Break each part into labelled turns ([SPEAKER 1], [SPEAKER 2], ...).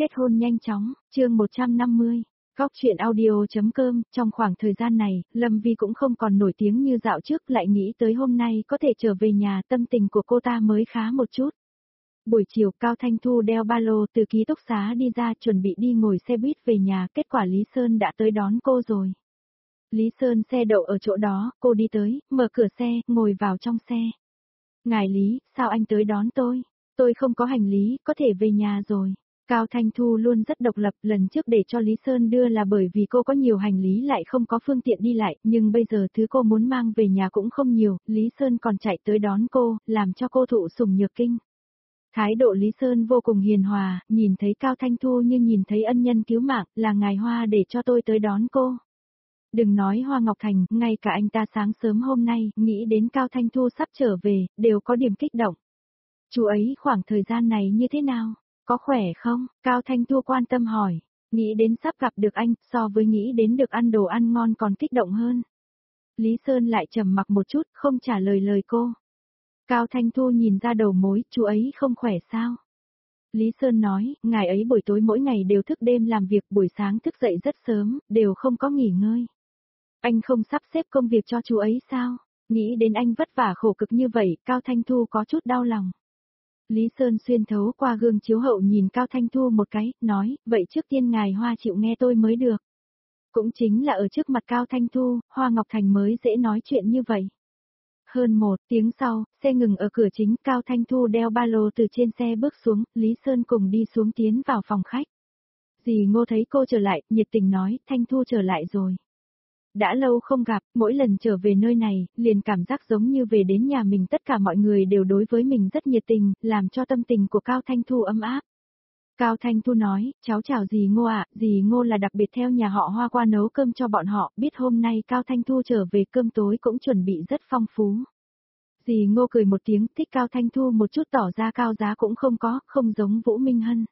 [SPEAKER 1] Kết hôn nhanh chóng, chương 150. Góc truyện audio.com, trong khoảng thời gian này, Lâm Vi cũng không còn nổi tiếng như dạo trước, lại nghĩ tới hôm nay có thể trở về nhà, tâm tình của cô ta mới khá một chút. Buổi chiều, Cao Thanh Thu đeo ba lô từ ký túc xá đi ra, chuẩn bị đi ngồi xe buýt về nhà, kết quả Lý Sơn đã tới đón cô rồi. Lý Sơn xe đậu ở chỗ đó, cô đi tới, mở cửa xe, ngồi vào trong xe. Ngài Lý, sao anh tới đón tôi? Tôi không có hành lý, có thể về nhà rồi. Cao Thanh Thu luôn rất độc lập, lần trước để cho Lý Sơn đưa là bởi vì cô có nhiều hành lý lại không có phương tiện đi lại, nhưng bây giờ thứ cô muốn mang về nhà cũng không nhiều, Lý Sơn còn chạy tới đón cô, làm cho cô thụ sủng nhược kinh. Thái độ Lý Sơn vô cùng hiền hòa, nhìn thấy Cao Thanh Thu như nhìn thấy ân nhân cứu mạng, là ngài Hoa để cho tôi tới đón cô. Đừng nói Hoa Ngọc Thành, ngay cả anh ta sáng sớm hôm nay, nghĩ đến Cao Thanh Thu sắp trở về, đều có điểm kích động. Chú ấy khoảng thời gian này như thế nào? Có khỏe không? Cao Thanh Thu quan tâm hỏi. Nghĩ đến sắp gặp được anh, so với nghĩ đến được ăn đồ ăn ngon còn kích động hơn. Lý Sơn lại trầm mặc một chút, không trả lời lời cô. Cao Thanh Thu nhìn ra đầu mối, chú ấy không khỏe sao? Lý Sơn nói, ngài ấy buổi tối mỗi ngày đều thức đêm làm việc, buổi sáng thức dậy rất sớm, đều không có nghỉ ngơi. Anh không sắp xếp công việc cho chú ấy sao? Nghĩ đến anh vất vả khổ cực như vậy, Cao Thanh Thu có chút đau lòng. Lý Sơn xuyên thấu qua gương chiếu hậu nhìn Cao Thanh Thu một cái, nói, vậy trước tiên ngài Hoa chịu nghe tôi mới được. Cũng chính là ở trước mặt Cao Thanh Thu, Hoa Ngọc Thành mới dễ nói chuyện như vậy. Hơn 1 tiếng sau, xe ngừng ở cửa chính, Cao Thanh Thu đeo ba lô từ trên xe bước xuống, Lý Sơn cùng đi xuống tiến vào phòng khách. Dì Ngô thấy cô trở lại, nhiệt tình nói, Thanh Thu trở lại rồi. Đã lâu không gặp, mỗi lần trở về nơi này, liền cảm giác giống như về đến nhà mình, tất cả mọi người đều đối với mình rất nhiệt tình, làm cho tâm tình của Cao Thanh Thu ấm áp. Cao Thanh Thu nói, cháu chào dì Ngô ạ, dì Ngô là đặc biệt theo nhà họ Hoa qua nấu cơm cho bọn họ, biết hôm nay Cao Thanh Thu trở về cơm tối cũng chuẩn bị rất phong phú. Dì Ngô cười một tiếng, thích Cao Thanh Thu một chút, tỏ ra cao giá cũng không có, không giống Vũ Minh Hân.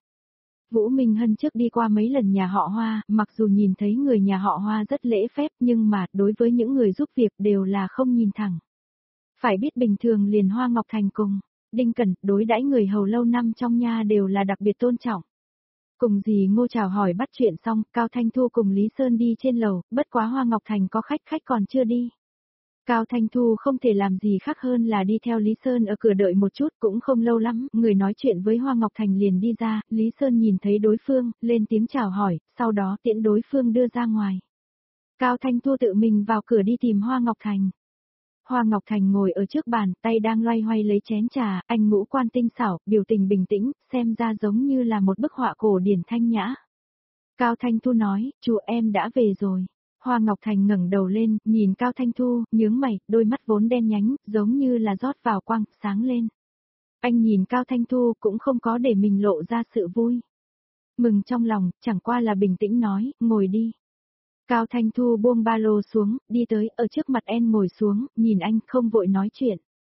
[SPEAKER 1] Vũ Minh Hân trước đi qua mấy lần nhà họ Hoa, mặc dù nhìn thấy người nhà họ Hoa rất lễ phép nhưng mà đối với những người giúp việc đều là không nhìn thẳng. Phải biết bình thường liền Hoa Ngọc Thành cùng Đinh Cẩn đối đãi người hầu lâu năm trong nhà đều là đặc biệt tôn trọng. Cùng dì Ngô chào hỏi bắt chuyện xong, Cao Thanh Thu cùng Lý Sơn đi trên lầu, bất quá Hoa Ngọc Thành có khách còn chưa đi. Cao Thanh Thu không thể làm gì khác hơn là đi theo Lý Sơn ở cửa đợi một chút, cũng không lâu lắm, người nói chuyện với Hoa Ngọc Thành liền đi ra, Lý Sơn nhìn thấy đối phương, lên tiếng chào hỏi, sau đó tiễn đối phương đưa ra ngoài. Cao Thanh Thu tự mình vào cửa đi tìm Hoa Ngọc Thành. Hoa Ngọc Thành ngồi ở trước bàn, tay đang loay hoay lấy chén trà, anh ngũ quan tinh xảo, biểu tình bình tĩnh, xem ra giống như là một bức họa cổ điển thanh nhã. Cao Thanh Thu nói, chú em đã về rồi. Hoa Ngọc Thành ngẩng đầu lên, nhìn Cao Thanh Thu, nhướng mày, đôi mắt vốn đen nhánh, giống như là rót vào quang, sáng lên. Anh nhìn Cao Thanh Thu cũng không có để mình lộ ra sự vui. Mừng trong lòng, chẳng qua là bình tĩnh nói, ngồi đi. Cao Thanh Thu buông ba lô xuống, đi tới, ở trước mặt em ngồi xuống, nhìn anh, không vội nói chuyện.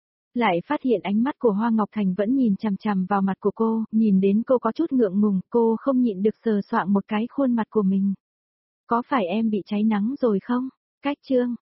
[SPEAKER 1] Lại phát hiện ánh mắt của Hoa Ngọc Thành vẫn nhìn chằm chằm vào mặt của cô, nhìn đến cô có chút ngượng ngùng, cô không nhịn được sờ soạng một cái khuôn mặt của mình. Có phải em bị cháy nắng rồi không? Cách chương,